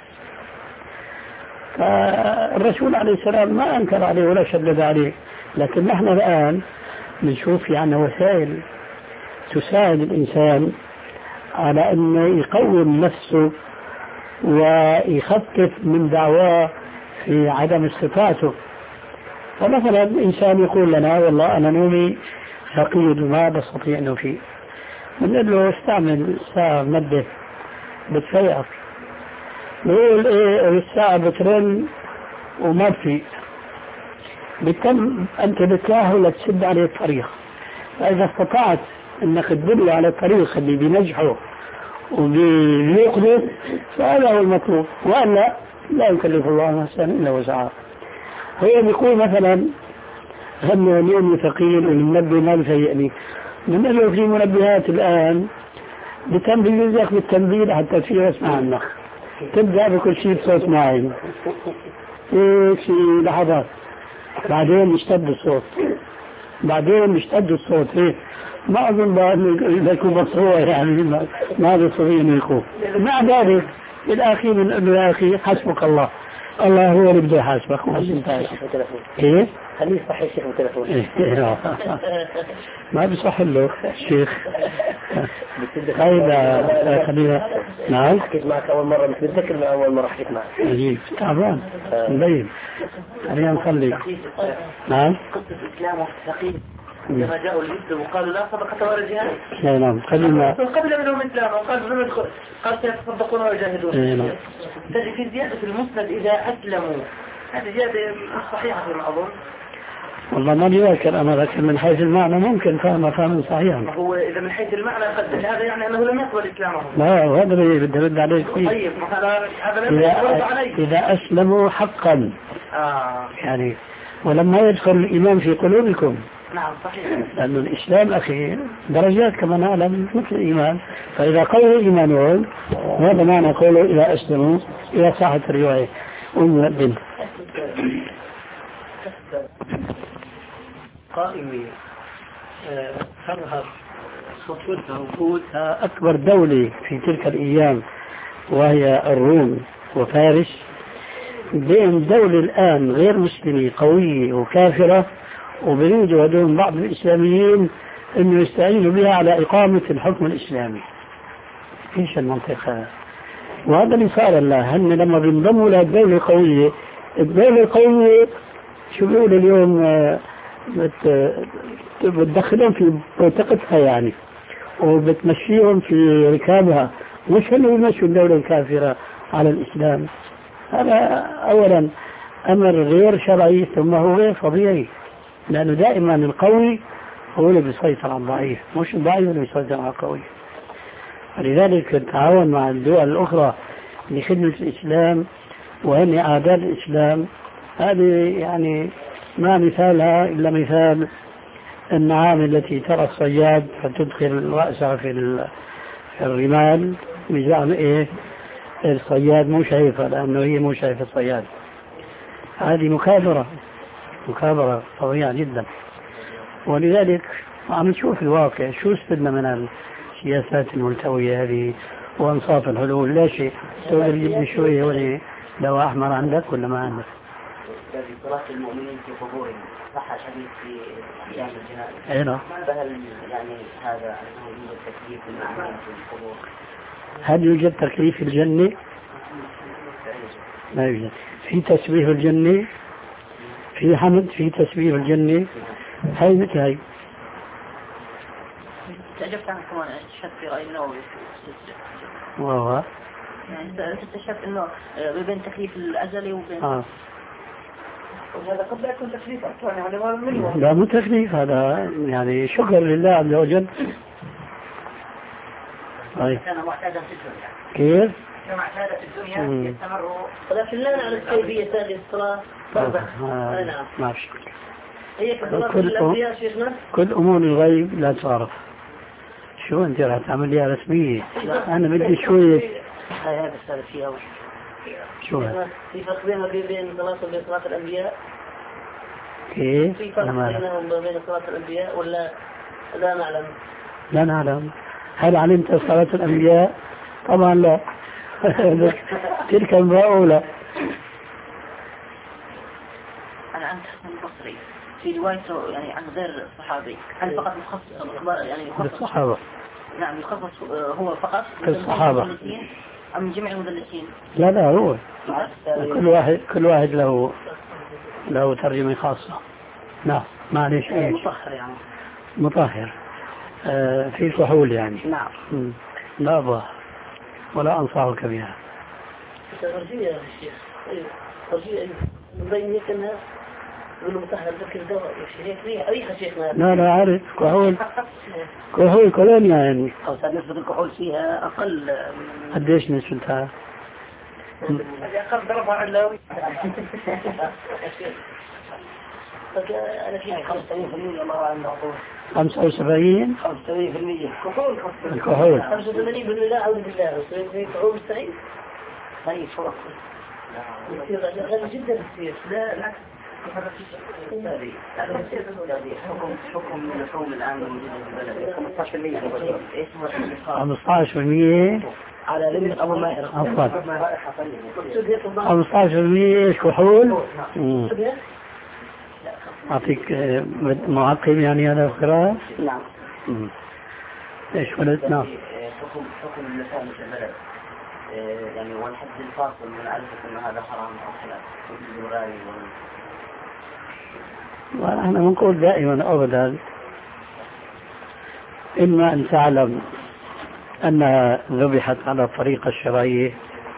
فالرسول عليه السلام ما أنكر عليه ولا شدد عليه. لكن نحن الآن نشوف يعني وسائل تساعد الإنسان على أن يقوم نفسه ويخفف من دعواه في عدم استطاعته. فمثلا إنسان يقول لنا والله أنا نومي ثقيل وما بستطيع أنه فيه، بنقول له استعمل ساعة مدة بتفيقك. بيقول ايه الساعة بترن وما في، بتم انت بتلاهي ولا تسد عليه الطريق. فاذا استطعت انك تدل على الطريق اللي بينجحه وبيقدر فهذا هو المطلوب، والا لا يكلف الله نفسا الا وسعها. هو بيقول مثلا هم يومي ثقيل والمنبه ما بيفيقني، بنقول له في منبهات الان بتنبهك بالتنبيه حتى تصير اسمع عنك، تبدأ بكل شيء بصوت معين هيك شيء لحظات، بعدين يشتد الصوت، بعدين يشتد الصوت هيك. ما أظن أنه يكون مصروع يعني ما بيستطيع أنه يكون. مع ذلك بالآخير من يا أخي حسبك الله، الله هو اللي بده يحاسبك. إيه؟ خليه يصحي الشيخ بالتلفون. ما بيصح له الشيخ. هيدا خلينا. نعم. حكيت معك أول مرة، مش متذكر من أول مرة حكيت معك. عجيب تعبان. مبين. خلينا نصلي. نعم. قصة الإسلام والتقييم لما جاءوا الجد وقالوا لا صدقة ولا جهاد. نعم. خلينا. قبل منهم إسلام وقالوا لم يدخل، قال سيتصدقون ويجاهدون. نعم. تجد في زيادة في المسند إذا أسلموا، هذه زيادة صحيحة فيما أظن. والله ما بذكر أنا، لكن من حيث المعنى ممكن فهم فهم صحيحا. هو إذا من حيث المعنى قد هذا يعني أنه لم يقبل إسلامه. لا هذا اللي بدي أرد عليه. طيب هذا هذا لم يرد عليه. إذا أسلموا حقا. آه. يعني ولما يدخل الإيمان في قلوبكم. نعم صحيح. لأن الإسلام أخي درجات كما نعلم مثل الإيمان، فإذا قوي إيمانهم هذا معنى قوله إذا أسلموا إذا صحت الرواية والمؤذن. قائمة تظهر خطوتها وقوتها أكبر دولة في تلك الأيام وهي الروم وفارس، بين دولة الآن غير مسلمة قوية وكافرة، وبريدوا هدول بعض الإسلاميين أنه يستعينوا بها على إقامة الحكم الإسلامي. إيش المنطقة؟ وهذا اللي صار الله، هن لما بينضموا للدولة القوية، الدولة القوية شو بيقول اليوم بت... بتدخلهم في منطقتها يعني، وبتمشيهم في ركابها، مش اللي يمشوا الدولة الكافرة على الإسلام. هذا أولا أمر غير شرعي، ثم هو غير طبيعي، لأنه دائما القوي هو اللي بيسيطر على الضعيف، مش الضعيف اللي بيسيطر على القوي. ولذلك التعاون مع الدول الأخرى لخدمة الإسلام وهن أعداء الإسلام، هذه يعني ما مثالها إلا مثال النعام التي ترى الصياد فتدخل رأسها في الرمال بزعم إيه الصياد مو شايفة، لأنه هي مو شايفة الصياد. هذه مكابرة مكابرة طبيعية جدا. ولذلك عم نشوف الواقع، شو استفدنا من السياسات الملتوية هذه وانصاف الحلول؟ لا شيء. تقول لي شوية ولي لو أحمر عندك ولا ما عندك؟ صلاة المؤمنين في قبورهم صح حديث في أيام الجنائز. أي نعم. فهل يعني هذا أنه يوجد تكليف للمؤمنين في القبور؟ هل يوجد تكليف في الجنة؟ لا يوجد. في تسبيح الجنة، في حمد، في تسبيح الجنة، هاي مثل هاي. تعجبت عنك كمان استشهدت في رأي النووي في السلسلة. وهو يعني استشهدت إنه بين تكليف الأزلي وبين آه. وهذا قد لا يكون تكليف أصلا يعني ما منه. لا مو تكليف، هذا يعني شكر لله عز وجل. طيب. كان معتادا في الدنيا. كيف؟ كان معتادا في الدنيا يستمر، ولكن لا نعرف كيفية هذه الصلاة. آه. نعم. ما في شك. هي كصلاة الأنبياء شيخنا. كل أمور الغيب لا تعرف. شو أنت راح تعمل لي رسمية؟ أنا بدي شوية. هاي هذا السالة فيها. شو هذا؟ في فرق بين بين صلاة وبين صلاة الأنبياء؟ كيف؟ في فرق بينهم وبين صلاة الأنبياء ولا لا نعلم؟ لا نعلم. هل علمت صلاة الأنبياء؟ طبعا لا. تلك المؤولة. أنا عن حسن البصري في روايته يعني عن غير الصحابي، هل فقط مخصص يعني مخصص بالصحابة؟ نعم يخصص هو فقط بالصحابة أم من جميع المدلسين؟ لا لا هو كل واحد كل واحد له له ترجمة خاصة. نعم معلش ايش؟ مطهر يعني مطهر آه في كحول يعني. نعم. م. لا أبغى ولا أنصحك بها. ترجية يا شيخ. أيوة ترجية مبين هيك أنها يقولوا مطهر ذكر دواء هيك ريحة ريحة شيخنا. لا لا عارف كحول كحول كولونيا يعني. أو صار نسبة الكحول فيها أقل. قديش نسبتها؟ أقل ضربها علاوي. أنا فيها خمسة وسبعين بالمئة الله أعلم. خمسة وسبعين خمسة وسبعين بالمئة كحول. الكحول. خمسة وثمانين بالمئة أعوذ بالله. وسبعين كحول مستحيل. هاي فرق. غالي جدا كثير. لا العكس. حكم حكم اللحوم الآن موجودة في البلد خمسة عشر بالمئة. إيش هو خمسة عشر بالمئة على لمة أبو ماهر. أفضل. خمسة عشر بالمئة إيش كحول؟ أعطيك معقم يعني هذا القراءة؟ نعم. إيش قلت؟ نعم. حكم حكم اللحوم في البلد يعني والحد الفاصل من معرفة أن هذا حرام أو حلال والغالي ونحن نقول دائما أبدا إما أن تعلم أنها ذبحت على الطريقة الشرعية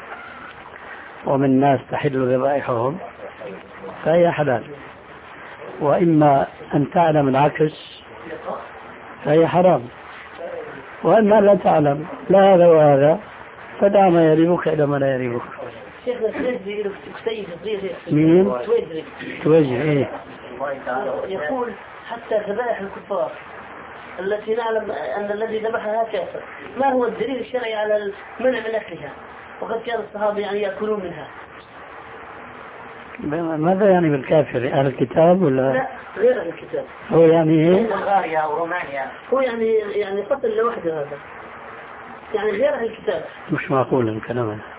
ومن ناس تحل ذبائحهم فهي حلال، وإما أن تعلم العكس فهي حرام، وإما لا تعلم لا هذا وهذا فدع ما يريبك إلى ما لا يريبك. شيخنا تويزري له كتيب صغير. مين؟ تويزري. تويزري إيه؟ يقول حتى ذبائح الكفار التي نعلم أن الذي ذبحها كافر، ما هو الدليل الشرعي على المنع من أكلها وقد كان الصحابة يعني يأكلون منها؟ ماذا يعني بالكافر؟ أهل الكتاب ولا؟ لا غير أهل الكتاب. هو يعني إيه؟ بلغاريا ورومانيا. هو يعني يعني قتل لوحده هذا. يعني غير أهل الكتاب. مش معقول الكلام هذا.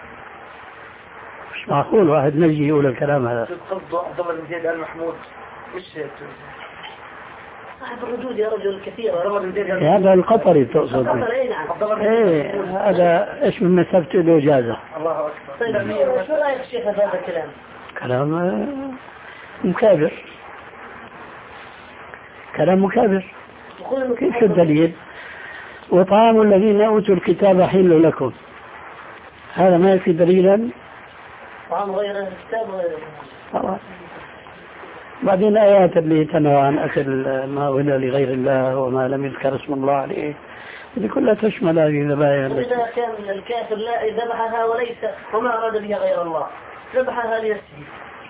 مش معقول واحد نجي يقول الكلام هذا. قصده عبد الله بن زيد آل محمود. مش صاحب الردود يا رجل كثير. عبد الله بن زيد آل هذا القطري تقصد؟ القطري أي نعم. ايه هذا ايش من مسافته له اجازه. الله اكبر. طيب شو رايك شيخ هذا الكلام؟ كلام مكابر، كلام مكابر. كيف الدليل؟ وطعام الذين اوتوا الكتاب حل لكم، هذا ما يكفي دليلا؟ طعام غير الكتاب غير خلاص. بعدين الآيات اللي تنهى عن أكل ما أهل لغير الله وما لم يذكر اسم الله عليه هذه كلها تشمل هذه الذبائح. وإذا كان الكافر لا ذبحها وليس وما أراد بها غير الله ذبحها لنفسه.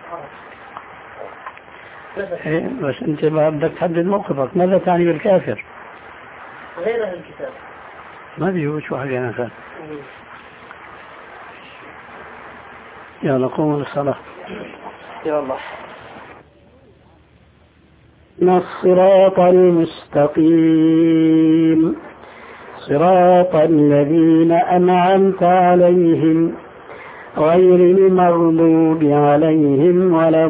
إيه بس أنت بدك تحدد موقفك، ماذا تعني بالكافر؟ غير أهل الكتاب. ما بيجوش واحد يعني خير. يا نقوم للصلاة. يا الله. الصراط المستقيم صراط الذين أنعمت عليهم غير المغضوب عليهم ولا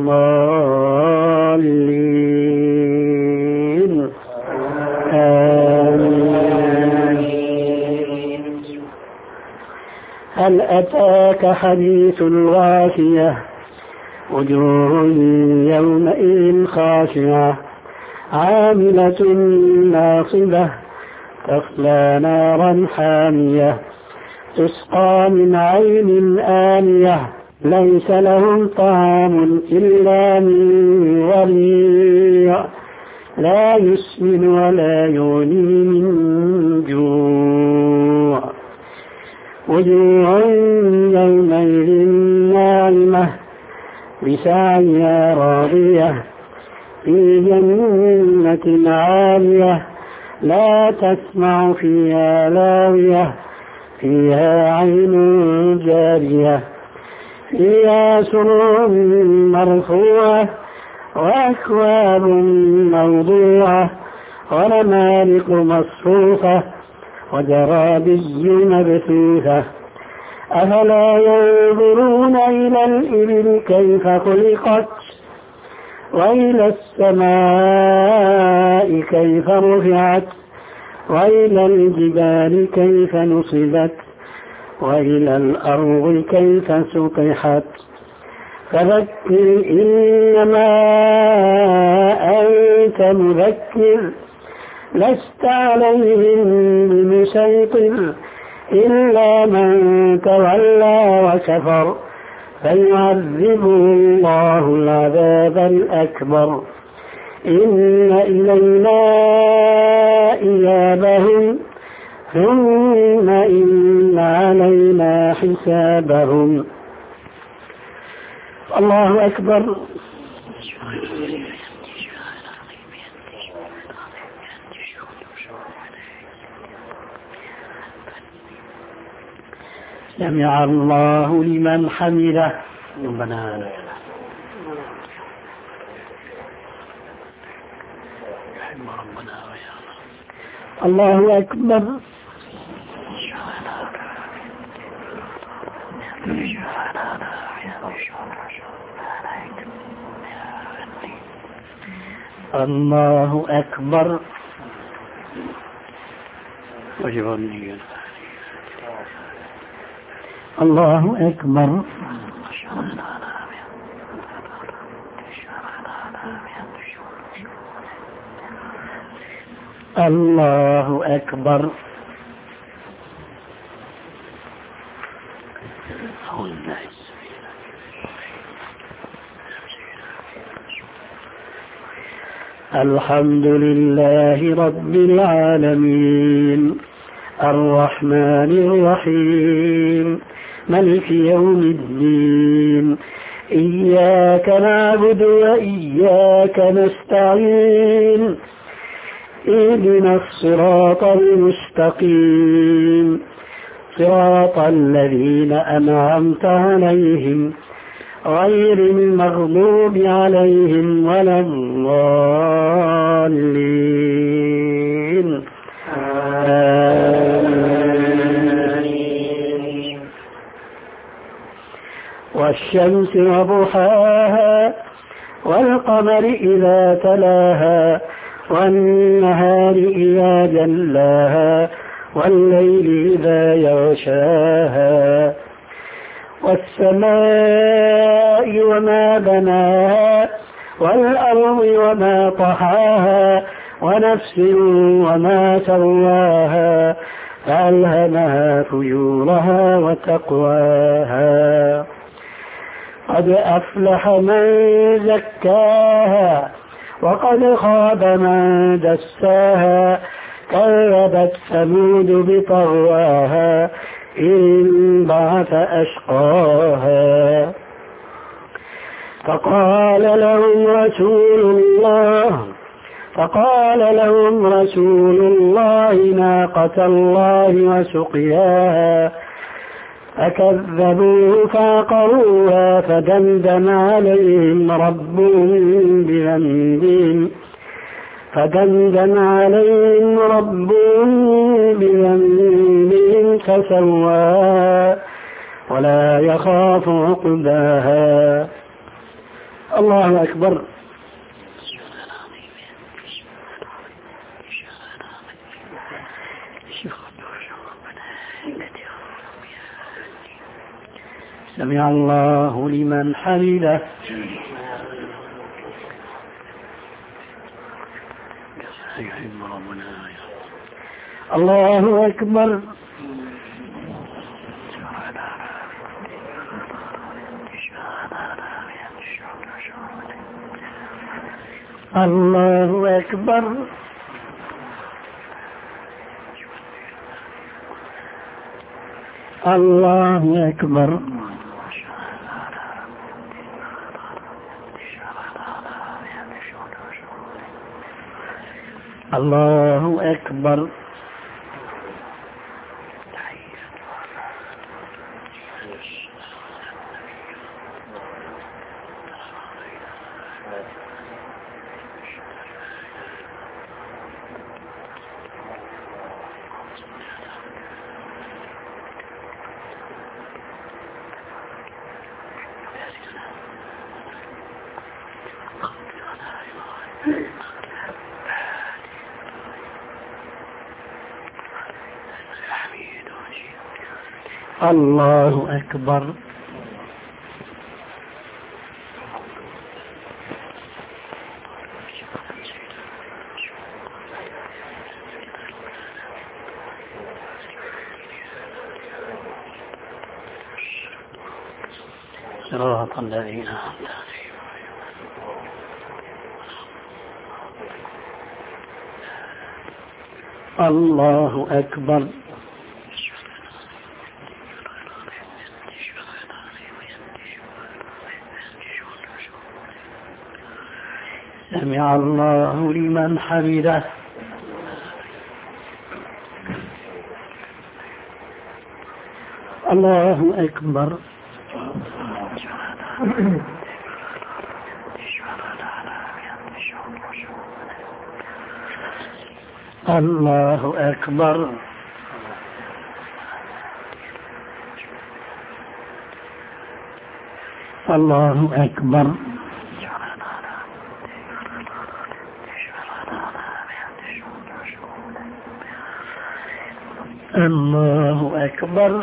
الضالين آمين. هل أتاك حديث الغاشية وجوه يومئذ خاشعة عاملة ناصبة تصلى نارا حامية تسقى من عين آنية ليس لهم طعام إلا من ضريع لا يسمن ولا يغني من جوع وجوه يومئذ ناعمة بسعيها راضية في جنة عالية لا تسمع فيها لاغية فيها عين جارية فيها سرور مرفوعة وأكواب موضوعة ونمارق مصفوفة وزرابي مبثوثة أفلا ينظرون إلى الإبل كيف خلقت وإلى السماء كيف رفعت وإلى الجبال كيف نصبت وإلى الأرض كيف سطحت فذكر إنما أنت مذكر لست عليهم بمسيطر إلا من تولى وكفر فيعذبه الله العذاب الأكبر إن إلينا إيابهم ثم إن علينا حسابهم. الله أكبر. سمع الله لمن حمده ربنا لك الله أكبر. الله أكبر. وجبني الله أكبر. الله أكبر. الحمد لله رب العالمين الرحمن الرحيم ملك يوم الدين إياك نعبد وإياك نستعين اهدنا الصراط المستقيم صراط الذين أنعمت عليهم غير المغضوب عليهم ولا الضالين. آمين. والشمس وضحاها والقمر إذا تلاها والنهار إذا جلاها والليل إذا يغشاها والسماء وما بناها والأرض وما طحاها ونفس وما سواها فألهمها فجورها وتقواها. قد أفلح من زكاها وقد خاب من دساها. كذبت ثمود بطغواها إن بعث أشقاها. فقال لهم رسول الله فقال لهم رسول الله ناقة الله وسقياها فكذبوه فعقروها فدمدم عليهم ربهم بذنبهم فدمدم عليهم ربهم بذنبهم فسواها ولا يخاف عقباها. الله أكبر. سمع الله لمن حمده. الله أكبر. الله أكبر. الله أكبر. الله أكبر. الله أكبر. صراط الذين أنعمت عليهم. الله أكبر. سمع الله لمن حمده. الله أكبر. الله أكبر. الله أكبر. الله أكبر.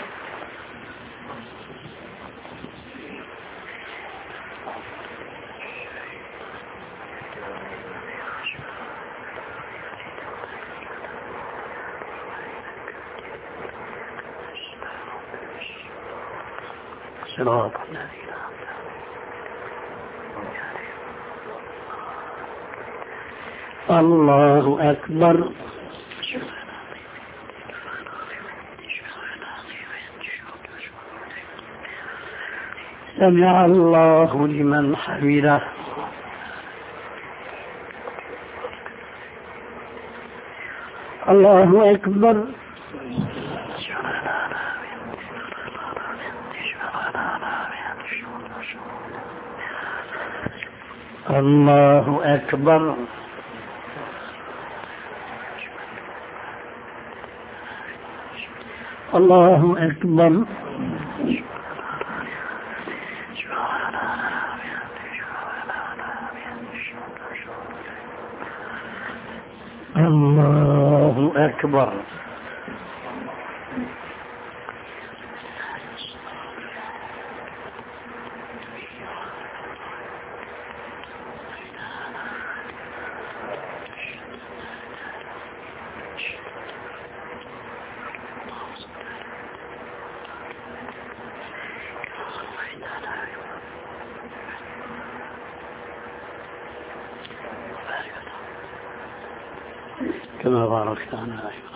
صراط الذين الله أكبر. سمع الله لمن حمده. الله أكبر. الله الله أكبر. الله أكبر. الله أكبر. كما باركت على